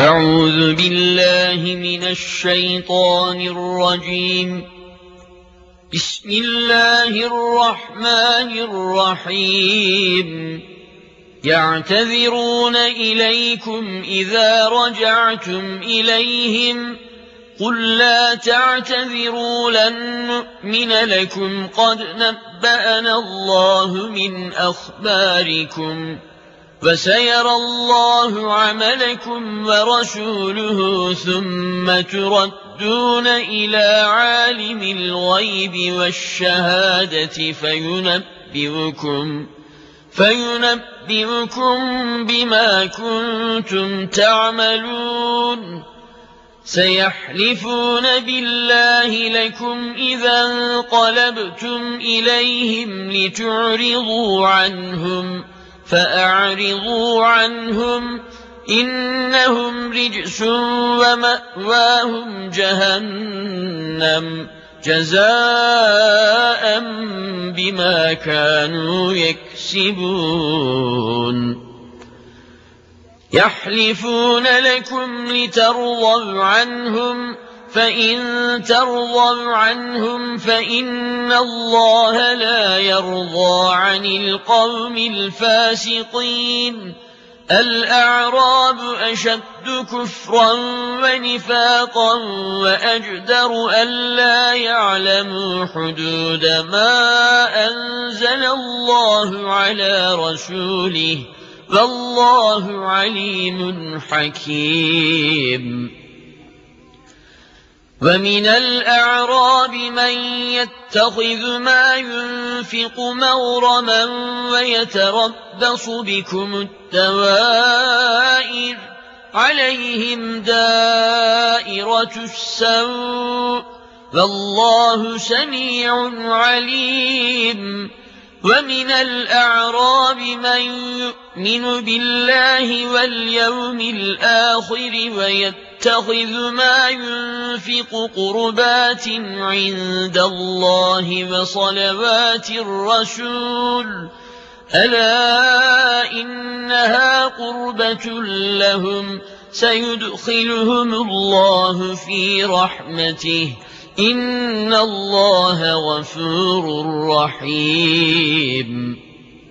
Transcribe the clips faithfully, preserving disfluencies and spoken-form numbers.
أعوذ بالله من الشيطان الرجيم. بسم الله الرحمن الرحيم. يعتذرون إليكم إذا رجعتم إليهم قل لا تعتذروا لن نؤمن لكم قد نبأنا الله من أخباركم فسيرى الله عملكم ورسوله ثم تردون إلى عالم الغيب والشهادة فينبئكم فينبئكم بما كنتم تعملون. سيحلفون بالله لكم إذا انقلبتم إليهم لتعرضوا عنهم فأعرضوا عنهم إنهم رجس ومأواهم جهنم جزاء بما كانوا يكسبون. يحلفون لكم لترضوا عنهم فإن ترضوا عنهم فإن الله لا يرضى عن القوم الفاسقين. الأعراب أشد كفرا ونفاقا وأجدر ألا يعلموا حدود ما أنزل الله على رسوله والله عليم حكيم. ومن الأعراب من يتخذ ما ينفق مغرما ويتربص بكم الدوائر عليهم دائرة السوء والله سميع عليم. ومن الأعراب من يؤمن بالله واليوم الآخر ويتخذ ما ينفق قربات عند الله وصلوات الرسول ألا إنها قربة لهم سيدخلهم الله في رحمته إن الله غفور رحيم.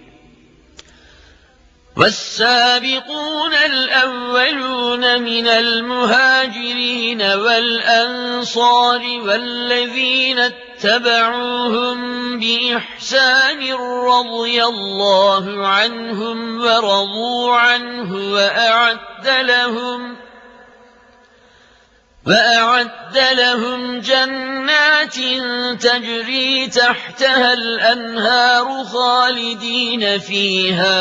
والسابقون الأولون من المهاجرين والأنصار والذين اتبعوهم بإحسان رضي الله عنهم ورضوا عنه وأعد لهم وأعد لهم جنات تجري تحتها الأنهار خالدين فيها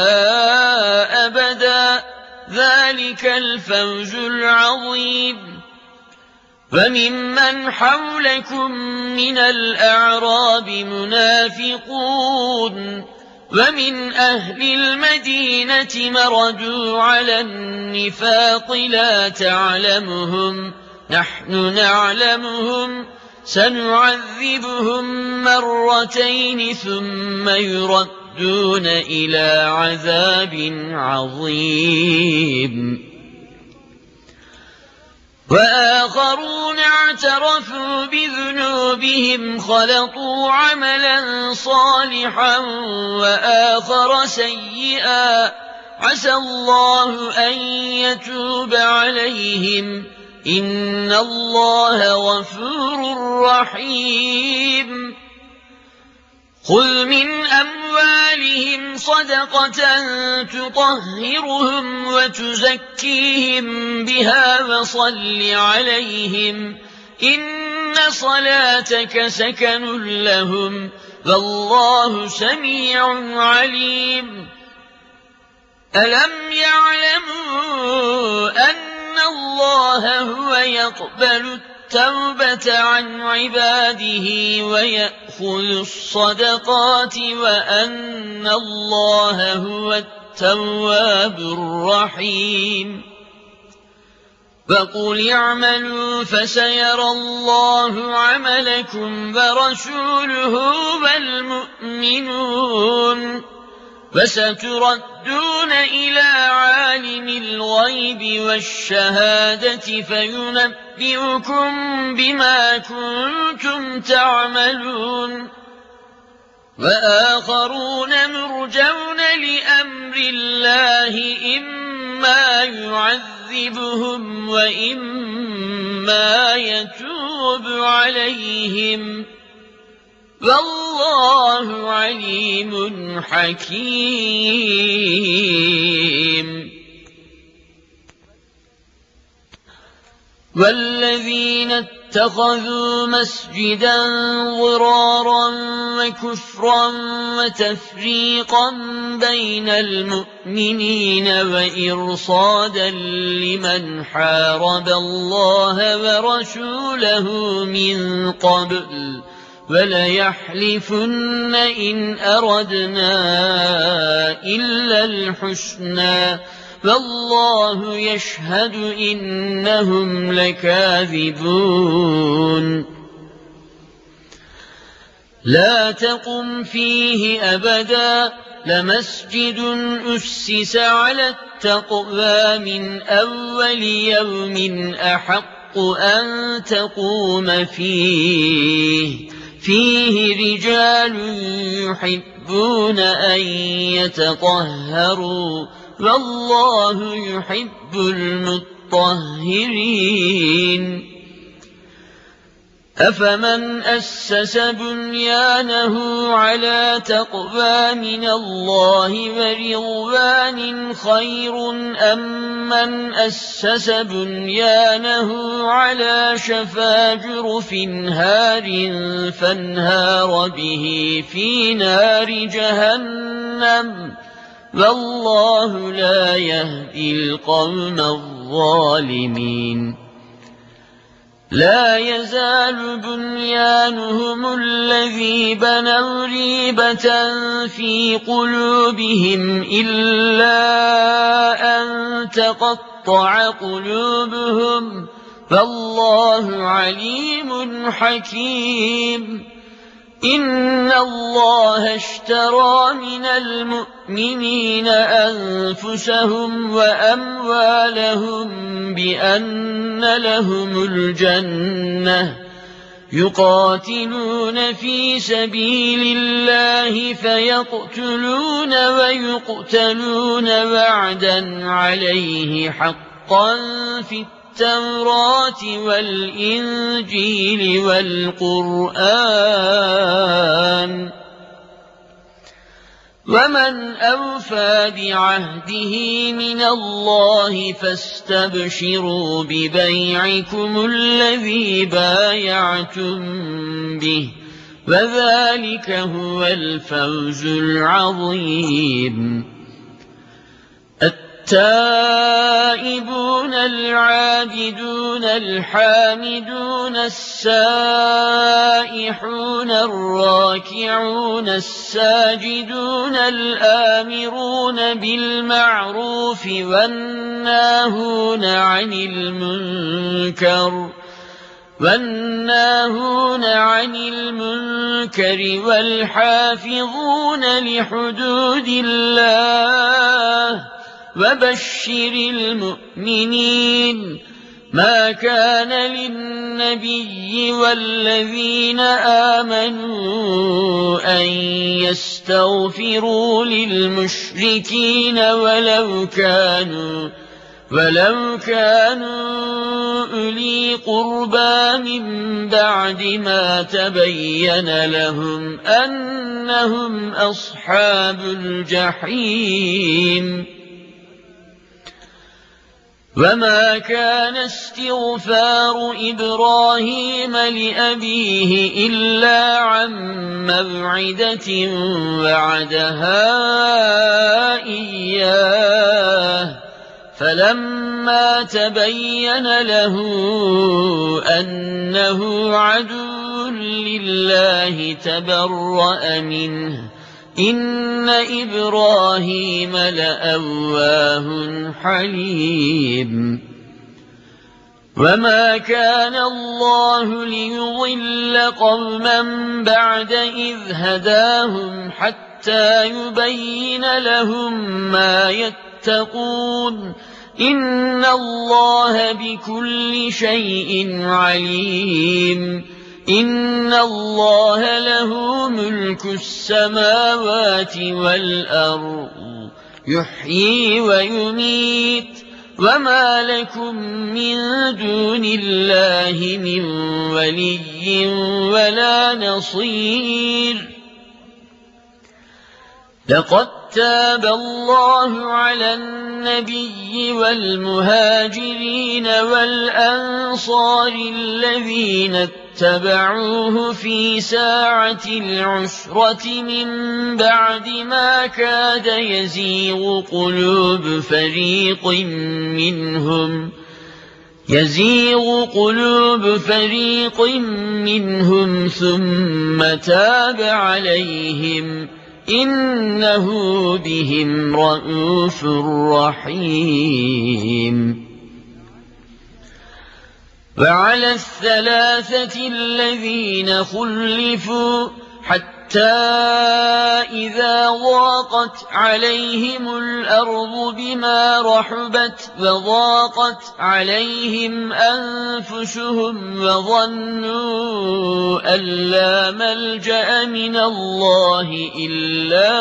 أبدا ذلك الفوز العظيم. وممن حولكم من الأعراب منافقون ومن أهل المدينة مردوا على النفاق لا تعلمهم نحن نعلمهم سنعذبهم مرتين ثم يردون إلى عذاب عظيم. وآخرون اعترفوا بذنوبهم خلطوا عملا صالحا وآخر سيئا عسى الله أن يتوب عليهم إن الله غفور رحيم. خذ من أموالهم صدقة تطهرهم وتزكيهم بها وصل عليهم إن صلاتك سكن لهم والله سميع عليم. ألم يعلموا أن الله هو يقبل التوبة عن عباده ويأخذ الصدقات وأن الله هو التواب الرحيم. فقل اعملوا فسيرى الله عملكم ورسوله والمؤمنون وستردون إلى عالم الغيب والشهادة فينبئكم بما كنتم تعملون وآخرون مرجون لأمر الله إما يعذبهم وإما يتوب عليهم والله عليم حكيم والذين اتخذوا مسجدا ضرارا وكفرا وتفريقا بين المؤمنين وإرصادا لمن حارب الله ورسوله من قبل وليحلفن إن أردنا إلا الحسنى والله يشهد إنهم لكاذبون لا تقم فيه أبدا لمسجد أسس على التقوى من أول يوم أحق أن تقوم فيه فيه رجال يحبون أن يتطهروا والله يحب المطهرين أفمن أسس بنيانه على تقوى من الله ورضوان خير أم من أسس بنيانه على شفا جرف هار فانهار به في نار جهنم والله لا يهدي القوم الظالمين لا يزال بنيانهم الذي بنوا ريبة في قلوبهم إلا أن تقطع قلوبهم فالله عليم حكيم إن الله اشترى من المؤمنين أنفسهم وأموالهم بأن لهم الجنة يقاتلون في سبيل الله فيقتلون ويقتلون وعدا عليه حقا في التوراة والإنجيل والقرآن ومن أوفى بعهده من الله فاستبشروا ببيعكم الذي بايعتم به وذلك هو الفوز العظيم التائبون العابدون الحامدون السائحون الراكعون الساجدون الآمرون بالمعروف والناهون عن المنكر والناهون عن المنكر والحافظون لحدود الله وبشر المؤمنين ما كان للنبي والذين آمنوا أن يستغفروا للمشركين ولو كانوا ولو كانوا أولي قربى من بعد ما تبين لهم أنهم أصحاب الجحيم وما كان استغفار إبراهيم لأبيه إلا عن موعدة وعدها إياه فلما تبين له أنه عدو لله تبرأ منه إن إبراهيم لأواه حليم وما كان الله ليضل قوما بعد إذ هداهم حتى حتى يبين لهم ما يتقون إن الله بكل شيء عليم إن الله له ملك السماوات والأرض يحيي ويميت وما لكم من دون الله من ولي ولا نصير لقد تاب الله على النبي والمهاجرين والأنصار الذين اتبعوه في ساعة العسرة من بعد ما كاد يزيغ قلوب فريق منهم يزيغ قلوب فريق منهم ثم تاب عليهم إنه بهم رءوف رحيم وعلى الثلاثة الذين خلفوا حتى إذا ضاقت عليهم الأرض بما رحبت وضاقت عليهم أنفسهم وظنوا أن لا ملجأ من الله إلا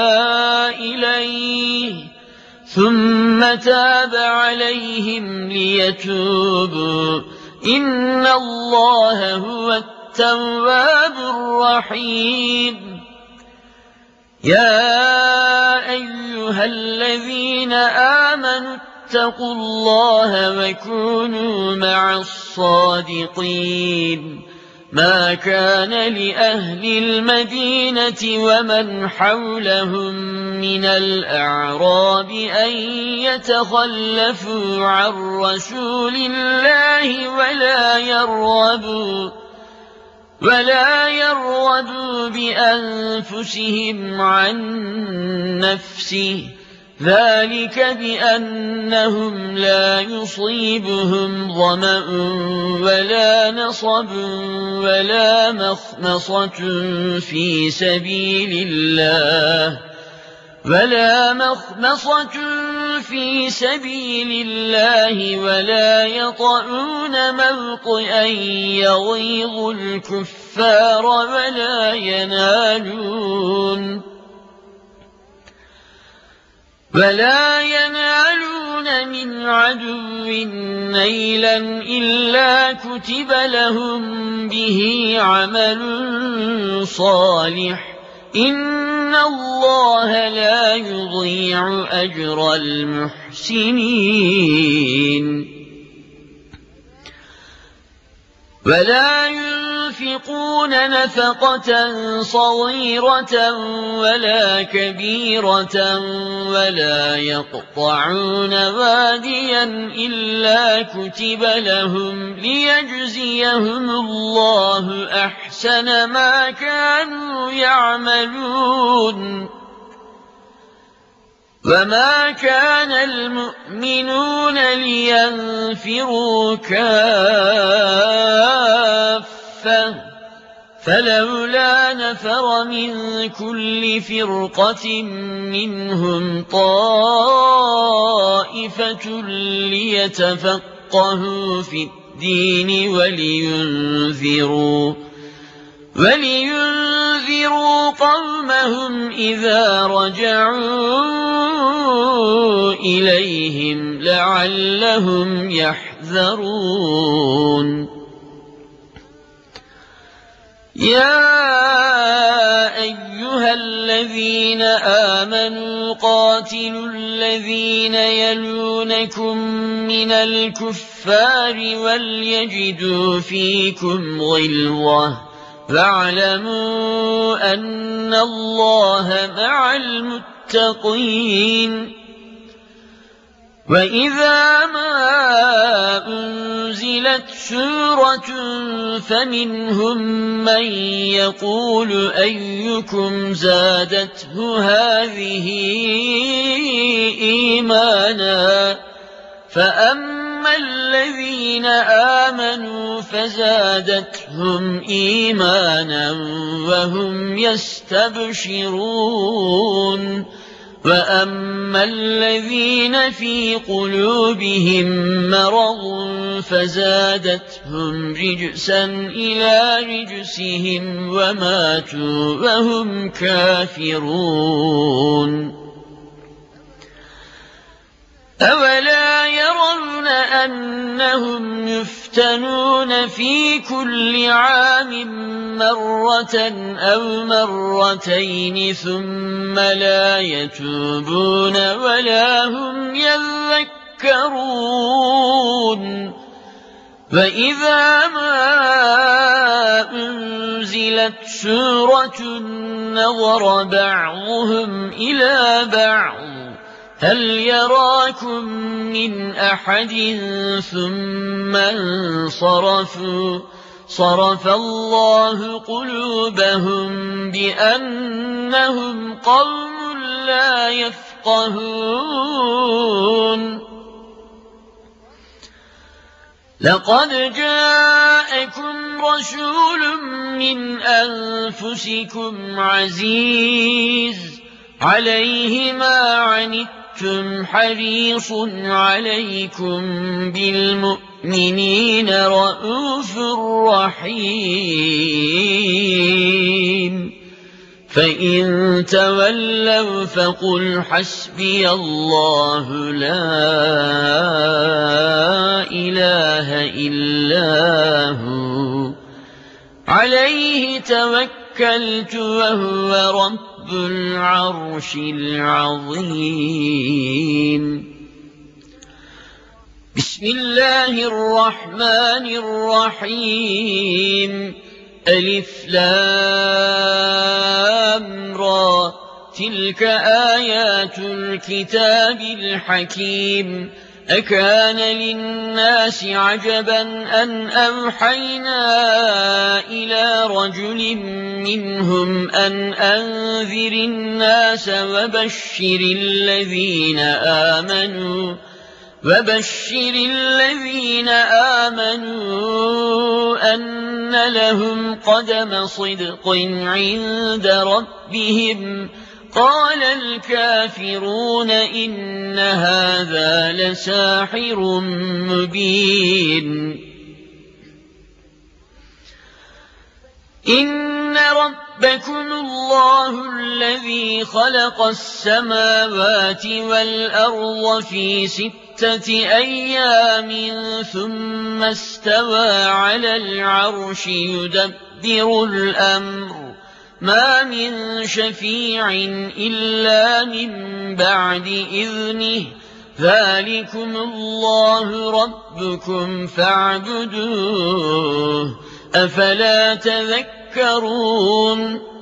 إليه ثم تاب عليهم ليتوبوا إن الله هو التواب الرحيم يا أيها الذين آمنوا اتقوا الله وكونوا مع الصادقين ما كان لأهل المدينة ومن حولهم من الأعراب أن يتخلفوا عن رسول الله ولا يرغبوا ولا يرغبوا بأنفسهم عن نفسه ذلك بأنهم لا يصيبهم ظمأ ولا نصب ولا مخمصة في سبيل الله ولا مخمصة في سبيل الله ولا يطعون موطئا يغيظ الكفار ولا ينالون ولا ينالون من عدو نيلا إلا كتب لهم به عمل صالح إن الله لا يضيع أجر المحسنين ولا ينفقون نفقة صغيرة ولا كبيرة ولا يقطعون واديا إلا كتب لهم ليجزيهم الله أحسن ما كانوا يعملون وما كان المؤمنون لينفروا كافة فلولا نفر من كل فرقة منهم طائفة ليتفقهوا في الدين ولينذروا ولينذروا قومهم إذا رجعوا إليهم لعلهم يحذرون يا أيها الذين آمنوا قاتلوا الذين يلونكم من الكفار وليجدوا فيكم غلظة واعلموا أن الله مع المتقين وإذا ما أنزلت سورة فمنهم من يقول أيكم زادته هذه إيمانا فأما فأما الذين آمنوا فزادتهم إيمانا وهم يستبشرون وأما الذين في قلوبهم مرض فزادتهم رجسا إلى رجسهم وماتوا وهم كافرون أولا يرون أنهم يفتنون في كل عام مرة أو مرتين ثم لا يتوبون ولا هم يذكرون وإذا ما أنزلت سورة نظر بعضهم إلى بعض هل يراكم من أحد ثم انصرفوا صرف الله قلوبهم بأنهم قوم لا يفقهون لقد جاءكم رسول من أنفسكم عزيز عليه ما عنتم حريص عليكم بالمؤمنين رءوف رحيم فإن تولوا فقل حسبي الله لا إله إلا هو عليه توكلت وهو رب العرش العظيم بسم الله الرحمن الرحيم ألف لام را تلك آيات الكتاب الحكيم أكان للناس عجبا أن أوحينا إلى رجل منهم أن أنذر الناس وبشر الذين آمنوا وبشر الذين آمنوا أن لهم قدم صدق عند ربهم قال الكافرون إن هذا لساحر مبين إن ربكم الله الذي خلق السماوات والأرض في ستة أيام ثم استوى على العرش يدبر الأمر ما من شفيع إلا من بعد إذنه ذلكم الله ربكم فاعبدوه أفلا تذكرون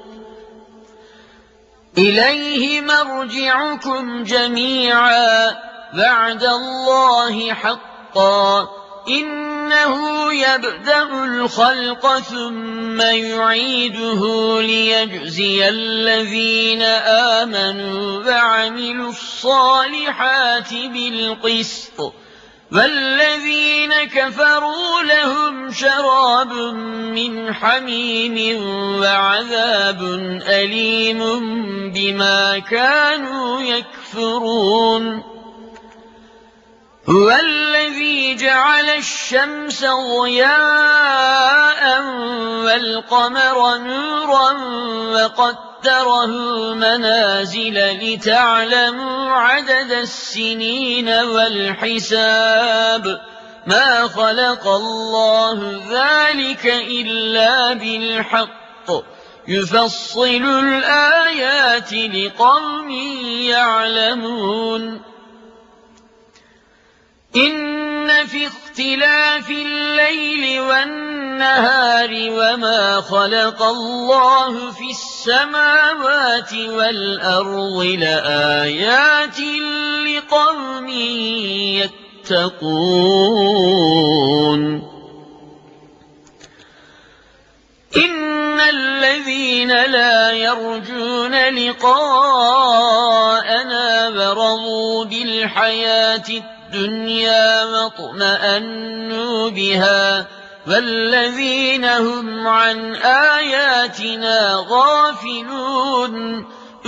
إليه مرجعكم جميعا وعد الله حقا إنه يبدأ الخلق ثم يعيده ليجزي الذين آمنوا وعملوا الصالحات بالقسط والذين كفروا لهم شراب من حميم وعذاب أليم بما كانوا يكفرون هو الذي جعل الشمس ضياء والقمر نورا وقدره منازل لتعلموا عدد السنين والحساب ما خلق الله ذلك إلا بالحق يفصل الآيات لقوم يعلمون إن في اختلاف الليل والنهار وما خلق الله في السماوات والأرض لآيات لقوم يتقون إن الذين لا يرجون لقاءنا ورضوا بالحياة الدنيا واطمأنوا بها والذين هم عن آياتنا غافلون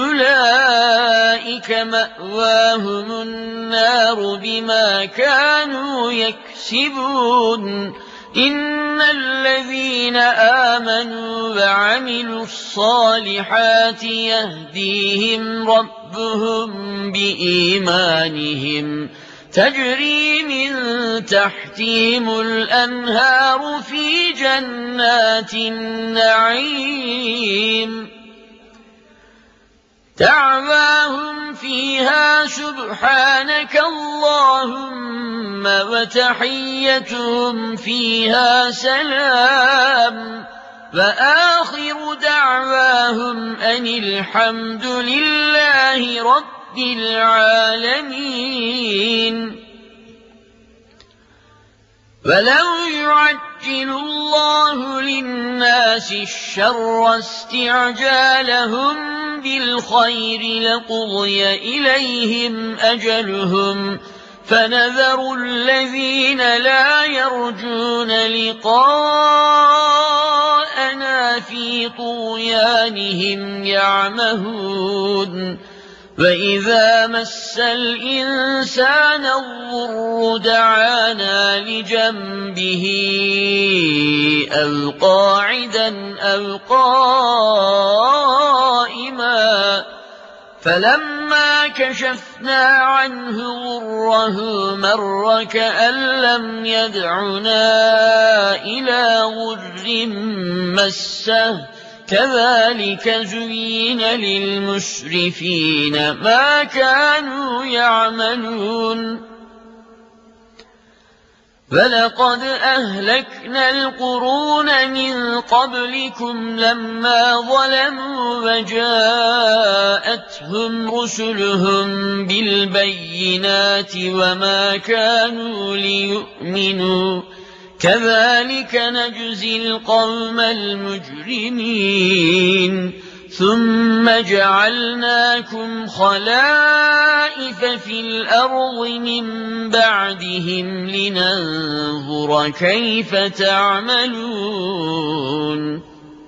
أولئك مأواهم النار بما كانوا يكسبون إن الذين آمنوا وعملوا الصالحات يهديهم ربهم بإيمانهم تجري من تحتهم الأنهار في جنات النعيم دعواهم فيها سبحانك اللهم وتحيتهم فيها سلام وآخر دعواهم أن الحمد لله رب العالمين. ولو يعجل الله للناس الشر استعجالهم بالخير لقضي إليهم أجلهم فنذر الذين لا يرجون لقاءنا في طغيانهم يعمهون وإذا مس الإنسان الضر دعانا لجنبه أو قاعدا أو قائما فلما كشفنا عنه ضره مر كأن لم يدعنا إلى ضر مسه كذلك زين للمسرفين ما كانوا يعملون. فلقد أهلكنا القرون من قبلكم لما ظلموا وجاءتهم رسلهم بالبينات وما كانوا ليؤمنوا كذلك نجزي القوم المجرمين. ثم جعلناكم خلائف في الأرض من بعدهم لننظر كيف تعملون.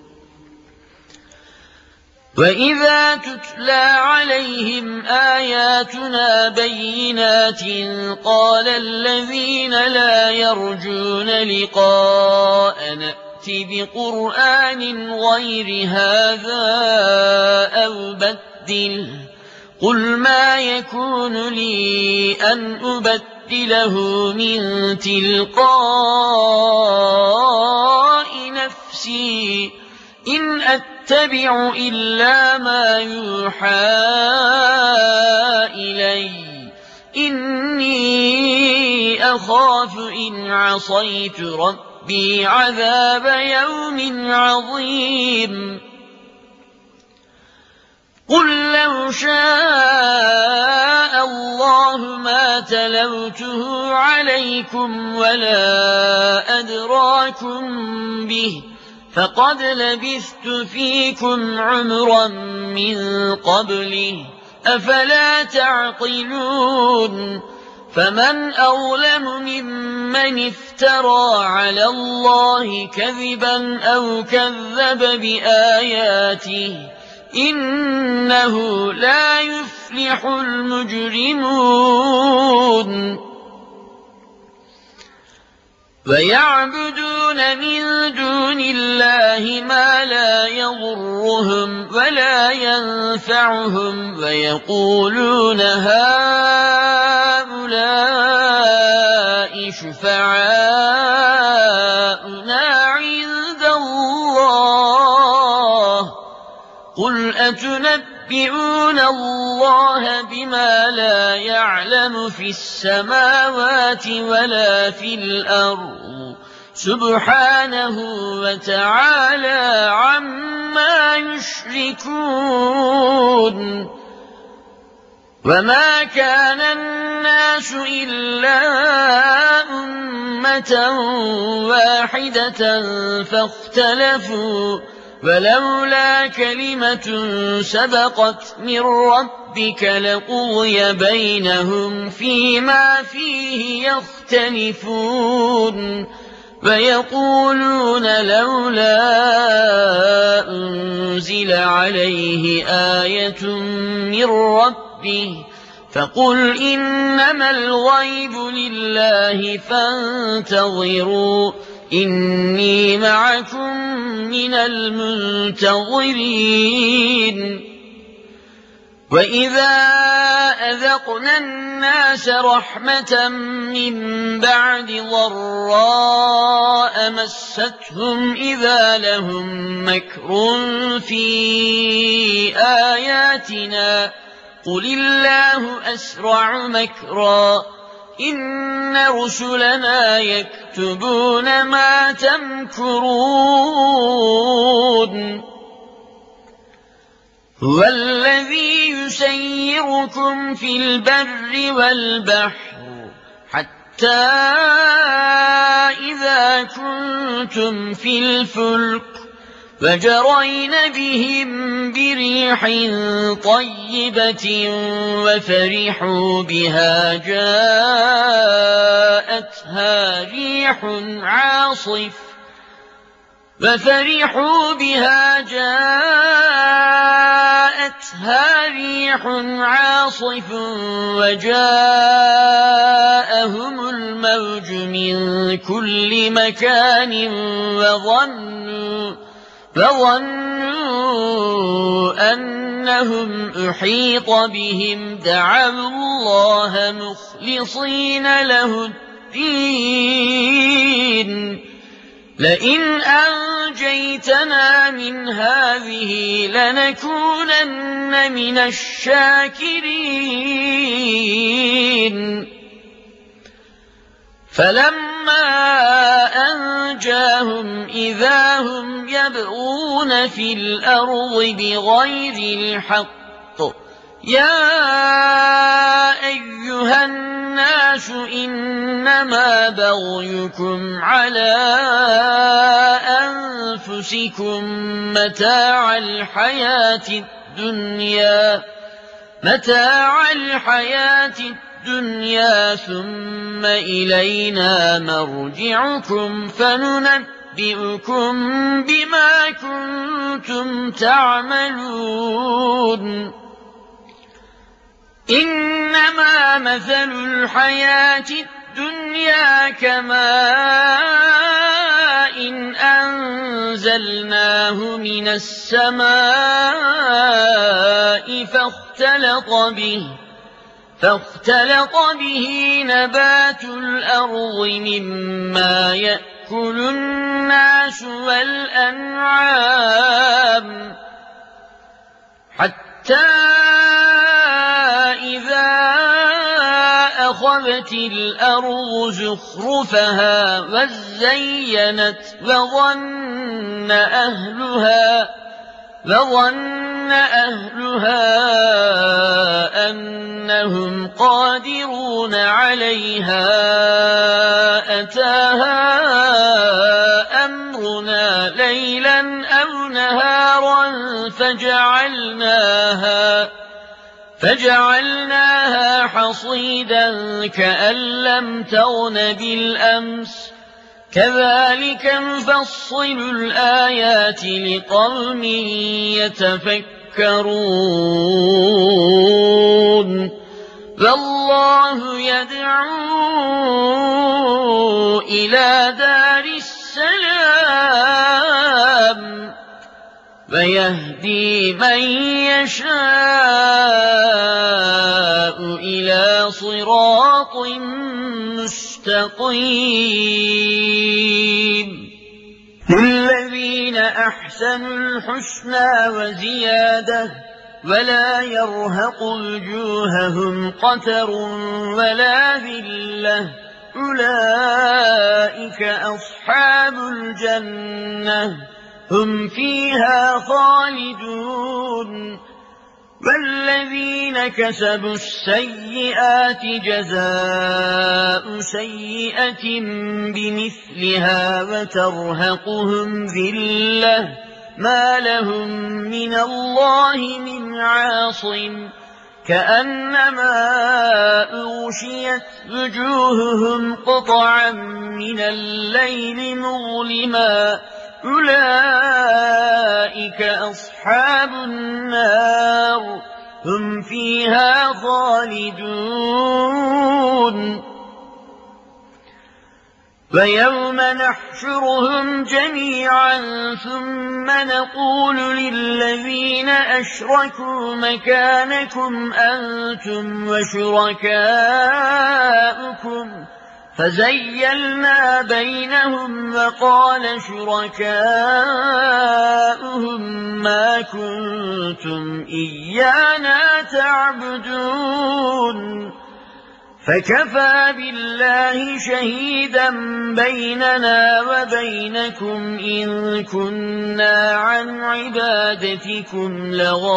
وإذا تتلى عليهم آياتنا بينات قال الذين لا يرجون لقاءنا بقرآن غير هذا أو بدله قل ما يكون لي أن أبدله من تلقاء نفسي إن أتبع إلا ما يوحى إلي إني أخاف إن عصيت ربي بعذاب يوم عظيم. قل لو شاء الله ما تلوته عليكم ولا أدراكم به فقد لبثت فيكم عمرا من قبله أفلا تعقلون. فمن أظلم ممن افترى على الله كذبا أو كذب بآياته إنه لا يفلح المجرمون. ويعبدون من دون الله ما لا يضرهم ولا ينفعهم ويقولون هؤلاء شفعاؤنا عند الله قل أتنبئون الله بما لا يعلم في السماوات ولا في الأرض سبحانه وتعالى عما يشركون. وما كان الناس إلا أمة واحدة فاختلفوا ولولا كلمة سبقت من ربك لقضي بينهم فيما فيه يختلفون فيقولون لولا أنزل عليه آية من ربه فقل إنما الغيب لله فانتظروا إني معكم من المنتظرين وإذا أذقنا الناس رحمة من بعد ضراء مستهم إذا لهم مكر في آياتنا قل الله أسرع مكرا إن رسلنا يكتبون ما تمكرون هو الذي يسيركم في البر والبحر حتى إذا كنتم في الفلك فجرين بهم بريح طيبة وفرحوا بها جاءتها ريح عاصف ففرحوا بها جاءتها ريح عاصف وجاءهم الموج من كل مكان وظنوا فظنوا أنهم أحيط بهم دعوا الله مخلصين له الدين لئن أنجيتنا من هذه لنكونن من الشاكرين فلما أنجاهم إذا هم يبغون في الأرض بغير الحق يا أيها الناس إنما بغيكم على أنفسكم متاع الحياة الدنيا متاع الحياة الدنيا ثم إلينا مرجعكم فننبئكم بما كنتم تعملون إنما مثل الحياة الدنيا كماء إن أنزلناه من السماء فاختلط به فاختلط به نبات الأرض مما يأكل الناس والأنعام حتى إذا أخذت الأرض زخرفها وزينت وظن أهلها وظن أهلها أنهم قادرون عليها أتاها أمرنا ليلا أو نهارا فجعلناها فجعلناها حصيدا كأن لم تغن بالأمس كذلك نفصل الآيات لقوم يتفكرون والله يدعو إلى دار السلام ويهدي من يشاء إلى صراط مستقيم للذين أحسنوا الحسنى وزيادة ولا يرهق وجوههم قتر ولا ذلة أولئك أصحاب الجنة هم فيها خالدون والذين كسبوا السيئات جزاء سيئة بمثلها وترهقهم ذلة ما لهم من الله من عاصم كأنما أغشيت وجوههم قطعا من الليل مظلما أولئك أصحاب النار هم فيها خالدون ويوم نحشرهم جميعا ثم نقول للذين أشركوا مكانكم أنتم وشركاؤكم فزيلنا بينهم وقال شركاؤهم ما كنتم إيانا تعبدون فكفى بالله شهيدا بيننا وبينكم إن كنا عن عبادتكم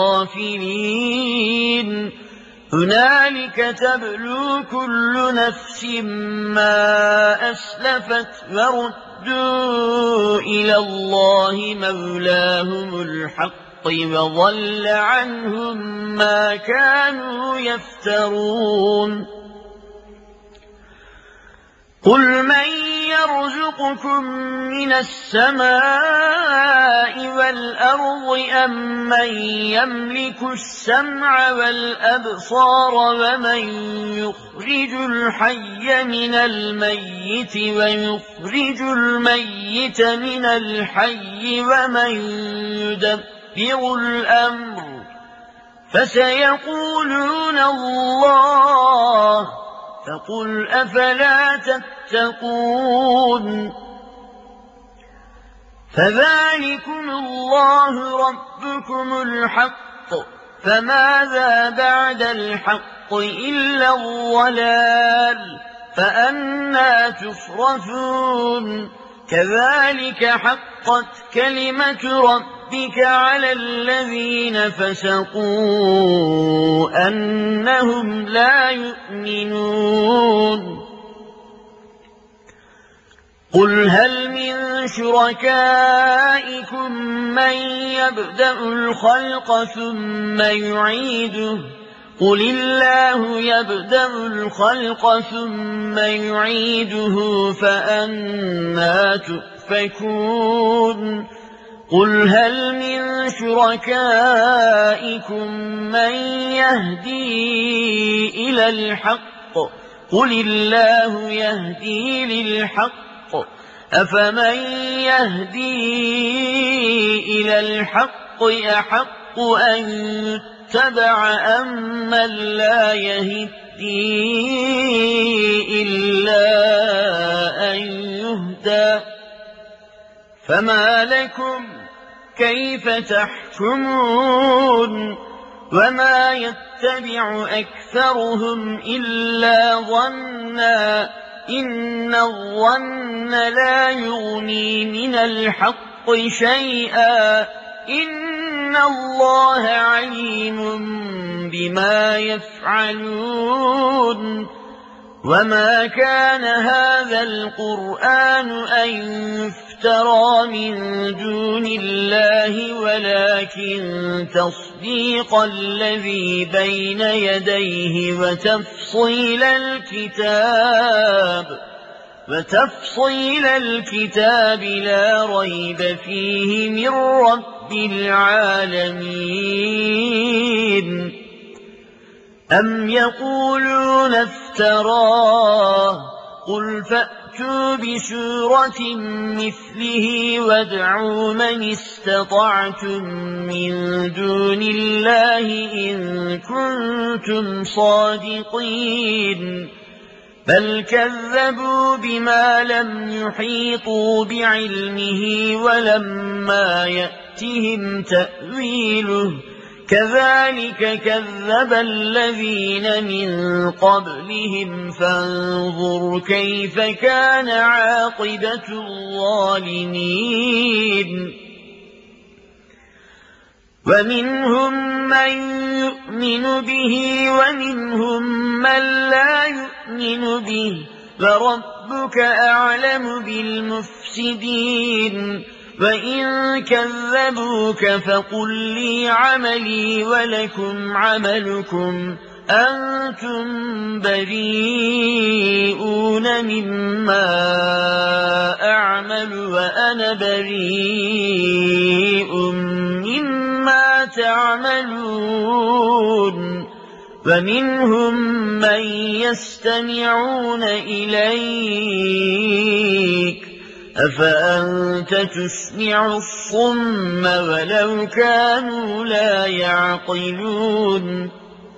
لغافلين هنالك تبلو كل نفس ما أسلفت وردوا إلى الله مولاهم الحق وضل عنهم ما كانوا يفترون قل من يرزقكم من السماء والأرض أم من يملك السمع والأبصار ومن يخرج الحي من الميت ويخرج الميت من الحي ومن يدبر الأمر فسيقولون الله فقل أفلا تتقون فذلكم الله ربكم الحق فماذا بعد الحق إلا الضلال فأنى تصرفون كذلك حقت كلمة ربك على الذين فسقوا أنهم لا يؤمنون قل هل من شركائكم من يبدأ الخلق ثم يعيده قل الله يبدأ الخلق ثم يعيده فأنى تؤفكون قل هل من شركائكم من يهدي إلى الحق قل الله يهدي للحق أفمن يهدي إلى الحق أحق أن يتبع أم من لا يهدي إلا أن يهدى فما لكم كيف تحكمون وما يتبع أكثرهم إلا ظنا إن الظن لا يغني من الحق شيئا إن الله عليم بما يفعلون وما كان هذا القرآن أن يفترى من دون الله ولكن تصديق الذي بين يديه وتفصيل الكتاب وتفصيل الكتاب لا ريب فيه من رب العالمين أم يقولون افتراه قل فأتوا بسورة مثله وادعوا من استطعتم من دون الله إن كنتم صادقين بل كذبوا بما لم يحيطوا بعلمه ولما يأتهم تأويله كذلك كذب الذين من قبلهم فانظر كيف كان عاقبة الظالمين ومنهم من يؤمن به ومنهم من لا يؤمن به وربك أعلم بالمفسدين وإن كذبوك فقل لي عملي ولكم عملكم أنتم بريئون مما أعمل وأنا بريء مما تعملون ومنهم من يستمعون إليك أفأنت تسمع الصم ولو كانوا لا يعقلون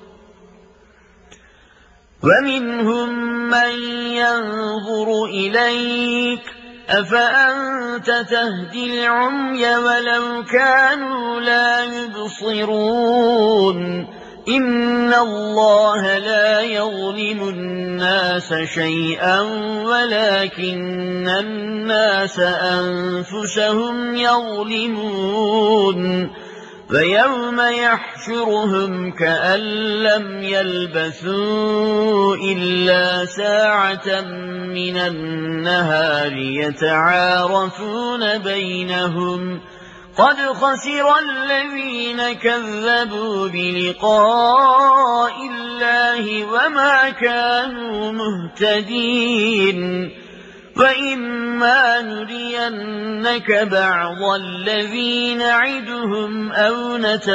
ومنهم من ينظر إليك أفأنت تهدي العمي ولو كانوا لا يبصرون إن الله لا يظلم الناس شيئا ولكن الناس أنفسهم يظلمون ويوم يحشرهم كأن لم يلبثوا إلا ساعة من النهار يتعارفون بينهم قد خسر الذين كذبوا بلقاء الله وما كانوا مهتدين وإما نرينك بعض الذي نعدهم أو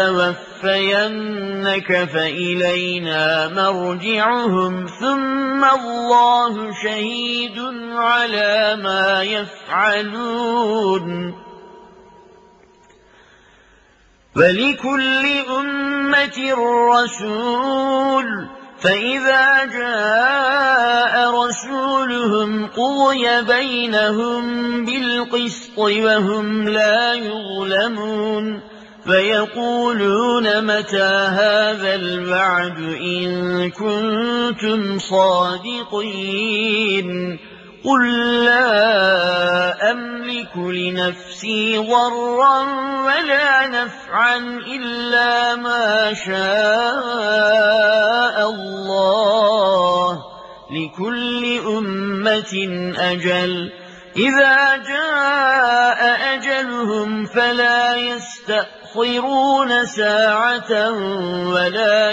نتوفينك فإلينا مرجعهم ثم الله شهيد على ما يفعلون ولكل أمة رسول فإذا جاء رسولهم قضي بينهم بالقسط وهم لا يظلمون فيقولون متى هذا الوعد إن كنتم صادقين قل لا أملك لنفسي ضرا ولا نفعا إلا ما شاء الله لكل أمة أجل إذا جاء أجلهم فلا يستأخرون ساعة ولا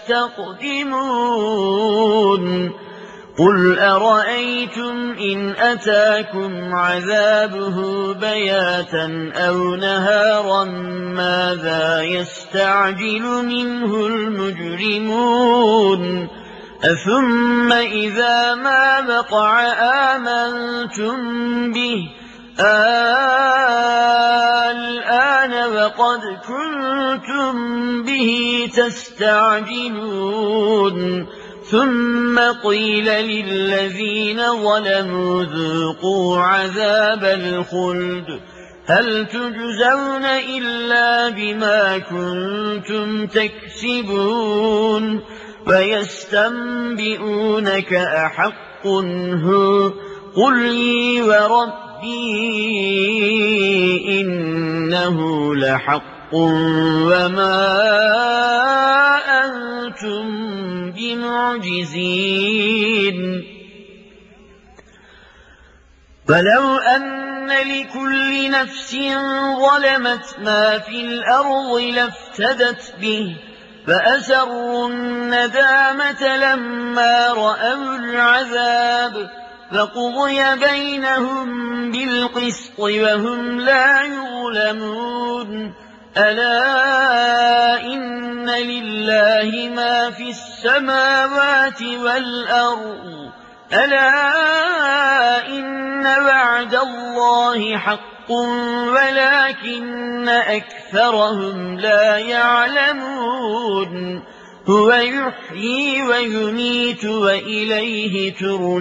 يستقدمون قل أرأيتم إن أتاكم عذابه بياتا أو نهارا ماذا يستعجل منه المجرمون أثم إذا ما بقع آمنتم به الآن وقد كنتم به تستعجلون ثم قيل للذين ظلموا ذوقوا عذاب الخلد هل تجزون إلا بما كنتم تكسبون ويستنبئونك أحق هو قل لي وربي إنه لحق وما أنتم بمعجزين ولو أن لكل نفس ظلمت ما في الأرض لافتدت به فأسروا الندامة لما رأوا العذاب فقضي بينهم بالقسط وهم لا يظلمون ألا إن لله ما في السماوات والأرض ألا إن وعد الله حق ولكن أكثرهم لا يعلمون هو يحيي ويميت وإليه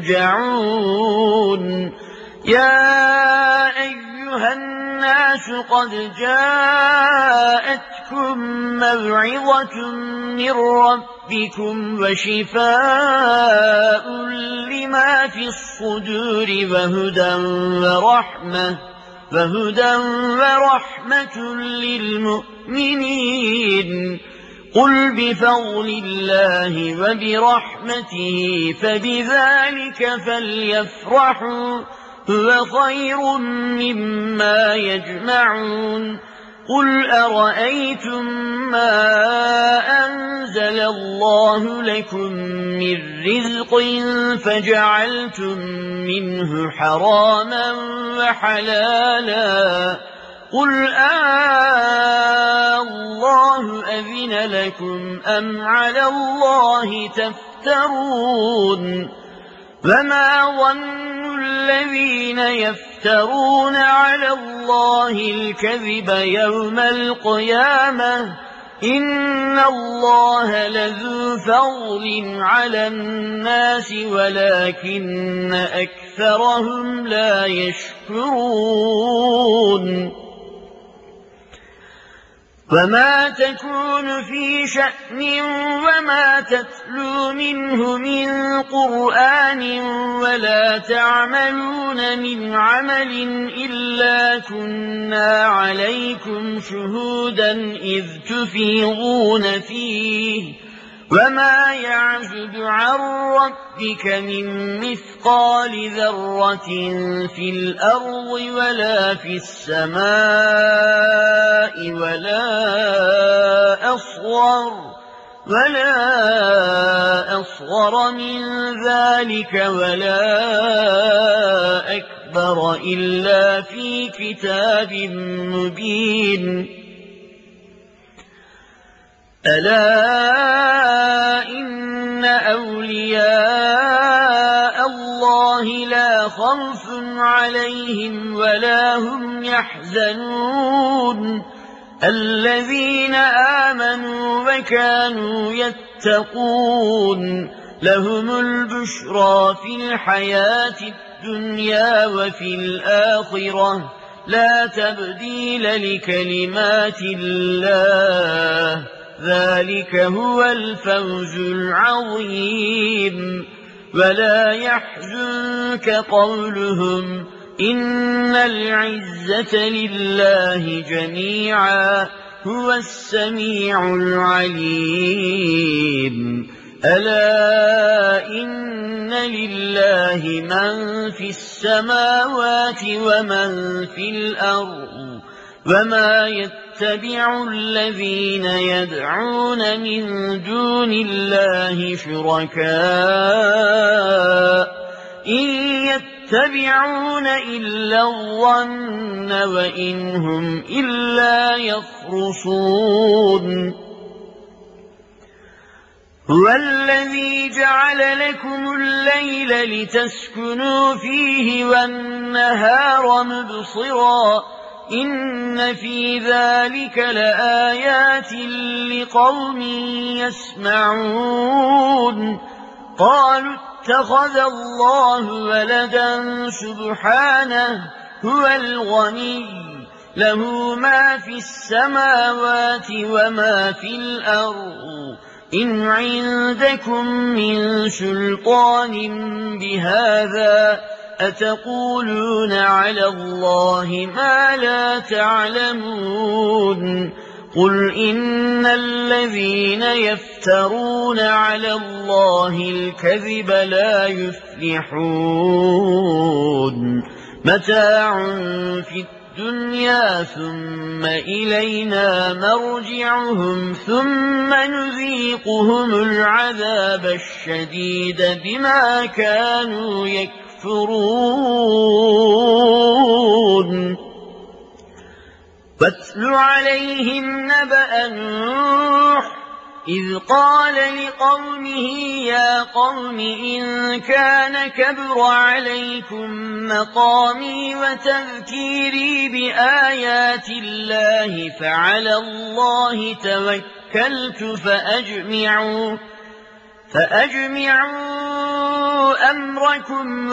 ترجعون يا أيها الناس قد جاءتكم موعظة من ربكم وشفاء لما في الصدور وهدى ورحمة وهدى ورحمة للمؤمنين قل بفضل الله وبرحمته فبذلك فليفرحوا هو خير مما يجمعون قل أرأيتم ما أنزل الله لكم من رزق فجعلتم منه حراما وحلالا قل آه الله أذن لكم أم على الله تفترون وما ظن الذين يفترون على الله الكذب يوم القيامة إن الله لذو فضل على الناس ولكن أكثرهم لا يشكرون وما تكون في شأن وما تتلو منه من قرآن ولا تعملون من عمل إلا كنا عليكم شهودا إذ تفيضون فيه وما يعزب عن ربك من مثقال ذرة في الأرض ولا في السماء ولا أصغر ولا أصغر من ذلك ولا أكبر إلا في كتاب مبين ألا إن أولياء الله لا خوف عليهم ولا هم يحزنون الذين آمنوا وكانوا يتقون لهم البشرى في الحياة الدنيا وفي الآخرة لا تبديل لكلمات الله ذلك هو الفوز العظيم ولا يحزنك قولهم إن العزة لله جميعا هو السميع العليم ألا إن لله من في السماوات ومن في الأرض وما يتبع الذين يدعون من دون الله شركاء إن يتبعون إلا الظن وإن هم إلا يخرصون هو الذي جعل لكم الليل لتسكنوا فيه والنهار مبصرا إن في ذلك لآيات لقوم يسمعون قالوا اتخذ الله ولدا سبحانه هو الغني له ما في السماوات وما في الأرض إن عندكم من سلطان بهذا أتقولون على الله ما لا تعلمون قل إن الذين يفترون على الله الكذب لا يفلحون متاع في الدنيا ثم إلينا مرجعهم ثم نذيقهم العذاب الشديد بما كانوا يكفرون واتل عليهم نبأ نوح إذ قال لقومه يا قوم إن كان كبر عليكم مقامي وتذكيري بآيات الله فعلى الله توكلت فأجمعوا فأجمعوا أمركم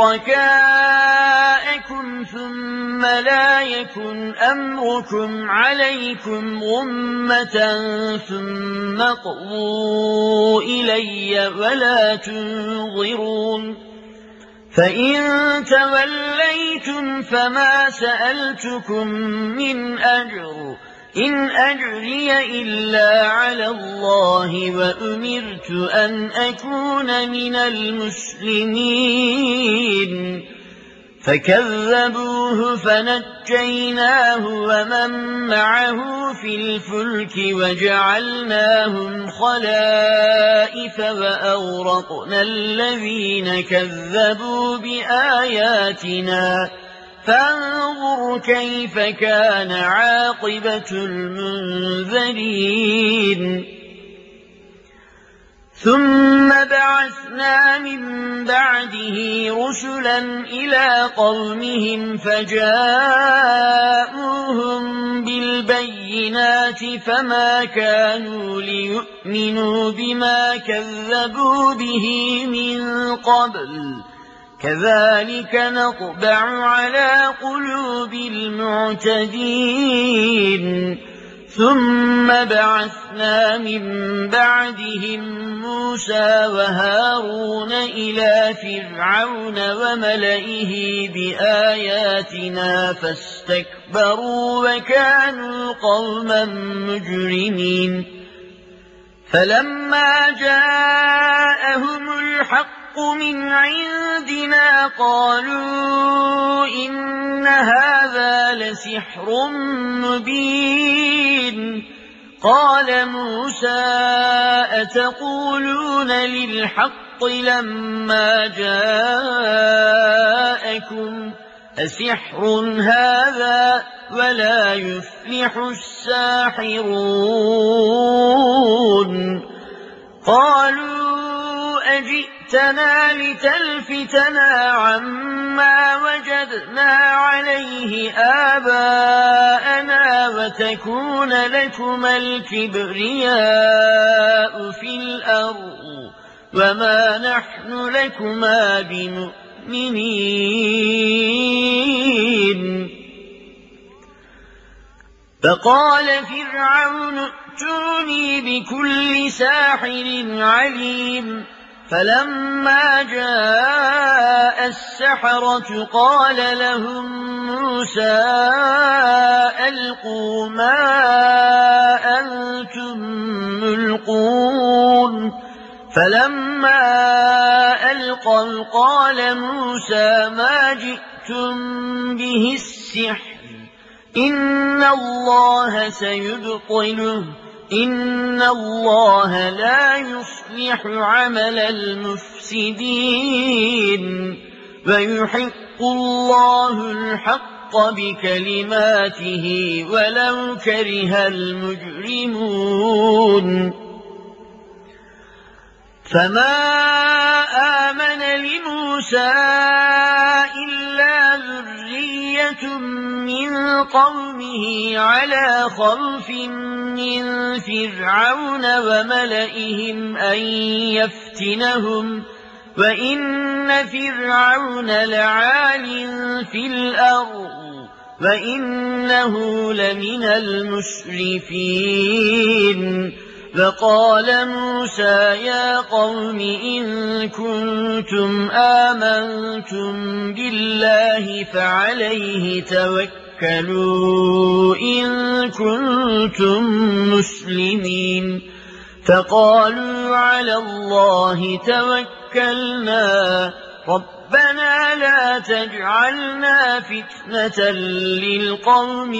وشركاءكم ثم لا يكن أمركم عليكم غمة ثم اقضوا إلي ولا تنظرون فإن توليتم فما سألتكم من أجر إن أجري إلا على الله وأمرت أن أكون من المسلمين فكذبوه فنجيناه ومن معه في الفلك وجعلناهم خلائف وأغرقنا الذين كذبوا بآياتنا فانظر كيف كان عاقبة المنذرين ثم بعثنا من بعده رسلا إلى قومهم فجاءوهم بالبينات فما كانوا ليؤمنوا بما كذبوا به من قبل كذلك نطبع على قلوب المعتدين ثم بعثنا من بعدهم موسى وهارون إلى فرعون وملئه بآياتنا فاستكبروا وكانوا قوما مجرمين فلما جاءهم الحق من عندنا قالوا إن هذا لسحر مبين قال موسى أتقولون للحق لما جاءكم أسحر هذا ولا يفلح الساحرون قالوا أجئتنا لتلفتنا عما وجدنا عليه آباءنا وتكون لكما الكبرياء في الأرض وما نحن لكما بمؤمنين فقال فرعون ائتوني بكل ساحر عليم فلما جاء السحرة قال لهم موسى ألقوا ما أنتم ملقون فلما ألقوا قال موسى ما جئتم به السحر إن الله سيبطله إن الله لا يصلح عمل المفسدين ويحق الله الحق بكلماته ولو كره المجرمون فما آمن لموسى إلا ذرية من قومه على خوف من فرعون وملئهم أن يفتنهم وإن فرعون لعال في الأرض وإنه لمن المسرفين فقال موسى يا قوم إن كنتم آمنتم بالله فعليه توكلوا إن كنتم مسلمين فقالوا على الله توكلنا ربنا لا تجعلنا فتنة للقوم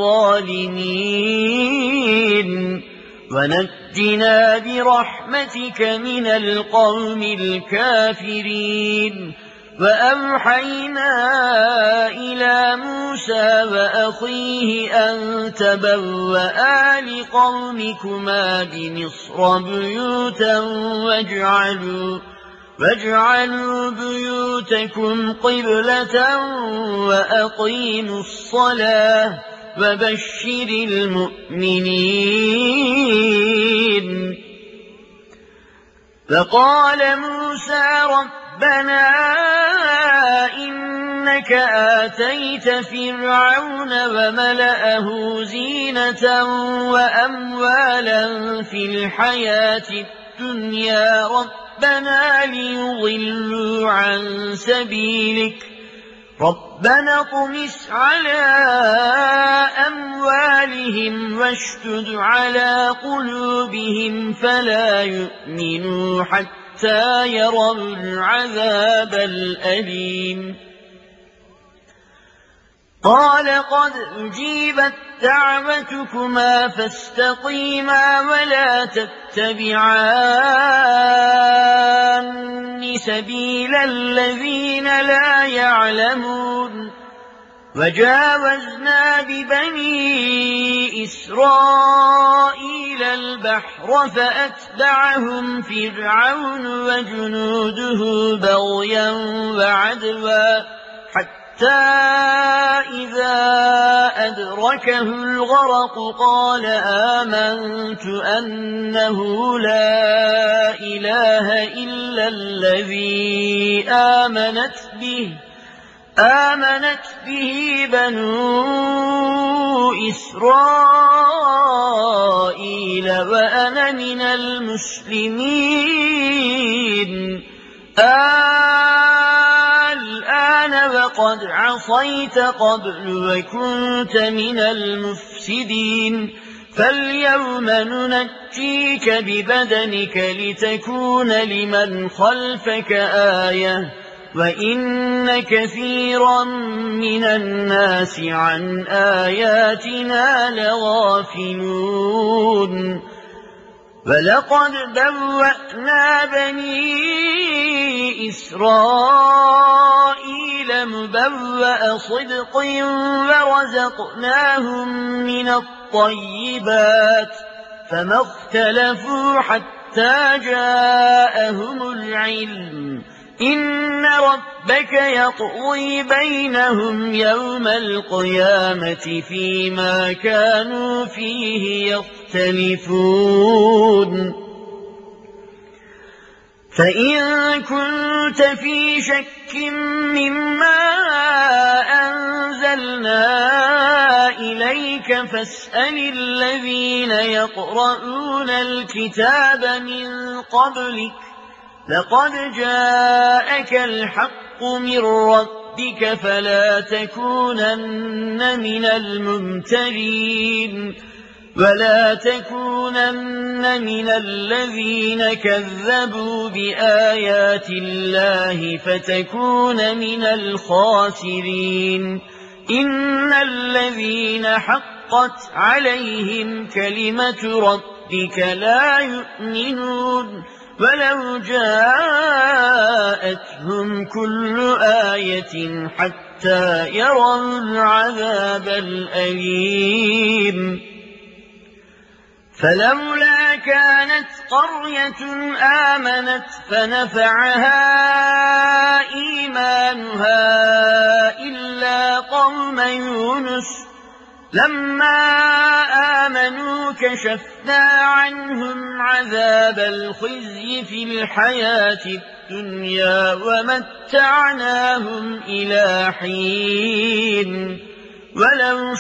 الظالمين ونجنا برحمتك من القوم الكافرين وأوحينا إلى موسى وأخيه أن تبوأ لقومكما بمصر بيوتا واجعلوا, واجعلوا بيوتكم قبلة وأقيموا الصلاة وبشر المؤمنين فقال موسى ربنا إنك آتيت فرعون وملأه زينة وأموالا في الحياة الدنيا ربنا ليضلوا عن سبيلك ربنا اطمس على أموالهم واشتد على قلوبهم فلا يؤمنوا حتى يروا العذاب الأليم قال قد أجيبت دعوتكما فاستقيما ولا تتبعان سبيل الذين لا يعلمون وجاوزنا ببني إسرائيل البحر فأتبعهم فرعون وجنوده بغيا وعدوا حتى إذا أدركه الغرق قال آمنت أنه لا إله إلا الذي آمنت به آمنت به بنو إسرائيل وأنا من المسلمين الآن وقد عصيت قبل وكنت من المفسدين فاليوم ننجيك ببدنك لتكون لمن خلفك آية وإن كثيرا من الناس عن آياتنا لغافلون ولقد بوأنا بني إسرائيل مبوأ صدق ورزقناهم من الطيبات فما اختلفوا حتى جاءهم العلم إن ربك يقضي بينهم يوم القيامة فيما كانوا فيه يختلفون فإن كنت في شك مما أنزلنا إليك فاسأل الذين يقرؤون الكتاب من قبلك لقد جاءك الحق من ربك فلا تكونن من الممترين ولا تكونن من الذين كذبوا بآيات الله فتكون من الخاسرين إن الذين حقت عليهم كلمة ربك لا يؤمنون ولو جاءتهم كل آية حتى يروا العذاب الأليم فلولا كانت قرية آمنت فنفعها إيمانها إلا قوم يونس لما آمنوا كشفنا عنهم عذاب الخزي في الحياة الدنيا ومتعناهم إلى حين ولو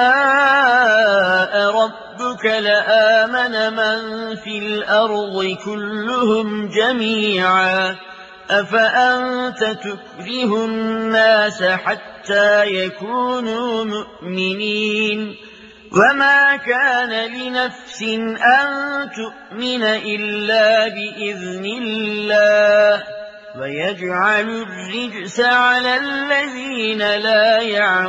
شاء ربك لآمن من في الأرض كلهم جميعا أفأنت تكره الناس حتى يكونوا مؤمنين وما كان لنفس أن تؤمن إلا بإذن الله ويجعل الرجس على الذين لا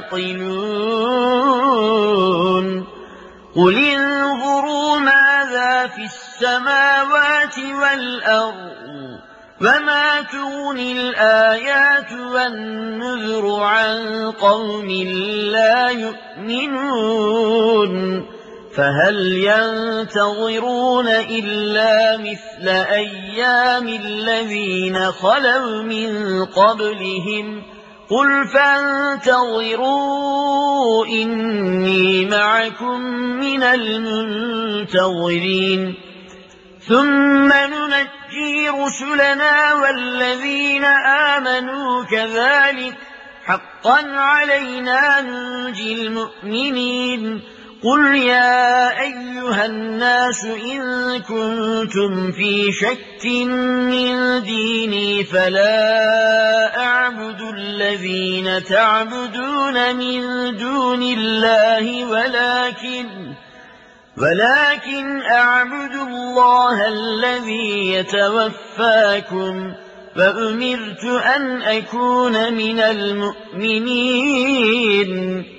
يعقلون قل انظروا ماذا في السماوات والأرض وما تغني الآيات والنذر عن قوم لا يؤمنون فهل ينتظرون إلا مثل أيام الذين خلوا من قبلهم قل فانتظروا إني معكم من المنتظرين ثم ننجي رسلنا والذين آمنوا كذلك حقا علينا ننجي المؤمنين قل يا أيها الناس إن كنتم في شك من ديني فلا أعبد الذين تعبدون من دون الله ولكن ولكن أعبد الله الذي يتوفاكم وأمرت أن أكون من المؤمنين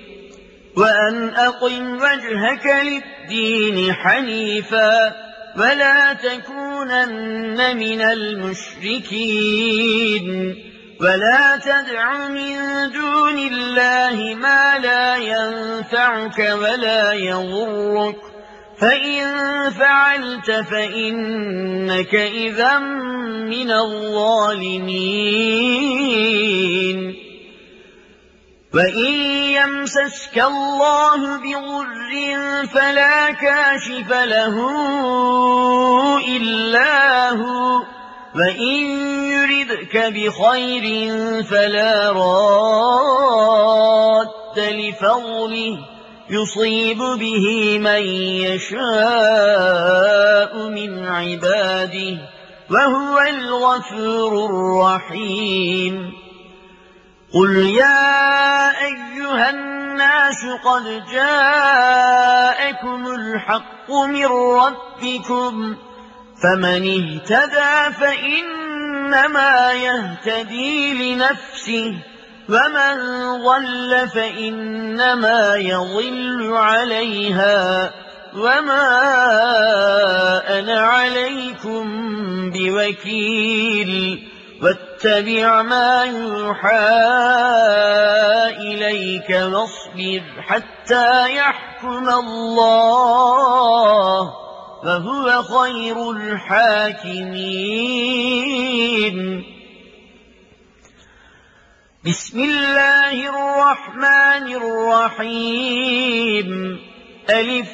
وأن أقم وجهك للدين حنيفا ولا تكونن من المشركين ولا تدع من دون الله ما لا ينفعك ولا يضرك فإن فعلت فإنك إذا من الظالمين وإن يمسسك الله بضر فلا كاشف له إلا هو وإن يردك بخير فلا راد لفضله يصيب به من يشاء من عباده وهو الغفور الرحيم قل يا أيها الناس قد جاءكم الحق من ربكم فمن اهتدى فإنما يهتدي لنفسه ومن ضل فإنما يضل عليها وما أنا عليكم بوكيل واتبع ما يوحى إليك واصبر حتى يحكم الله وهو خير الحاكمين بسم الله الرحمن الرحيم ألف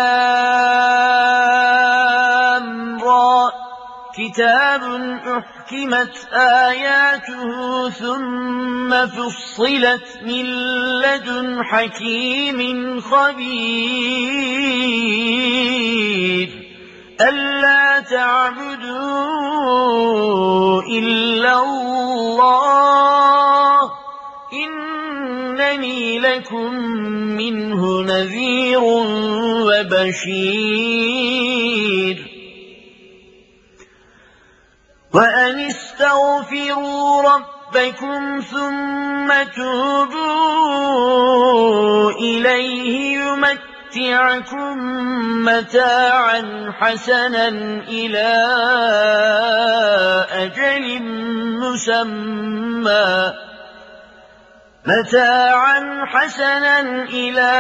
لام را كتاب أحكمت آياته ثم فصلت من لدن حكيم خبير ألا تعبدوا إلا الله إنني لكم منه نذير وبشير وأن استغفروا ربكم ثم توبوا إليه يمتعكم متاعا حسنا إلى أجل مسمى متاعا حسنا إلى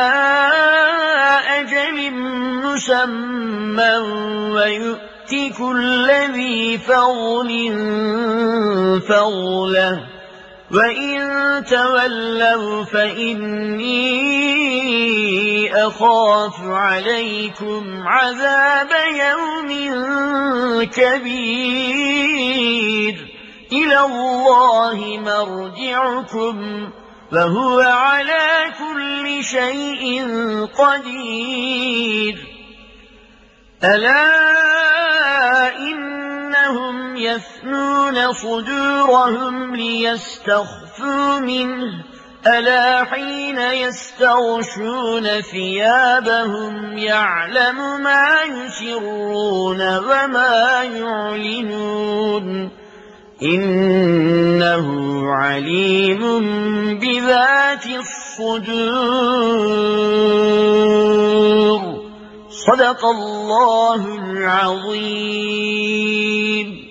أجل مسمى ويؤتي كل ذي فضل فضله وإن تولوا فإني أخاف عليكم عذاب يوم كبير إلى الله مرجعكم وهو على كل شيء قدير ألا إنهم يثنون صدورهم ليستخفوا منه ألا حين يستغشون ثيابهم يعلم ما يسرون وما يعلنون إنه عليم بذات الصدور صدق الله العظيم.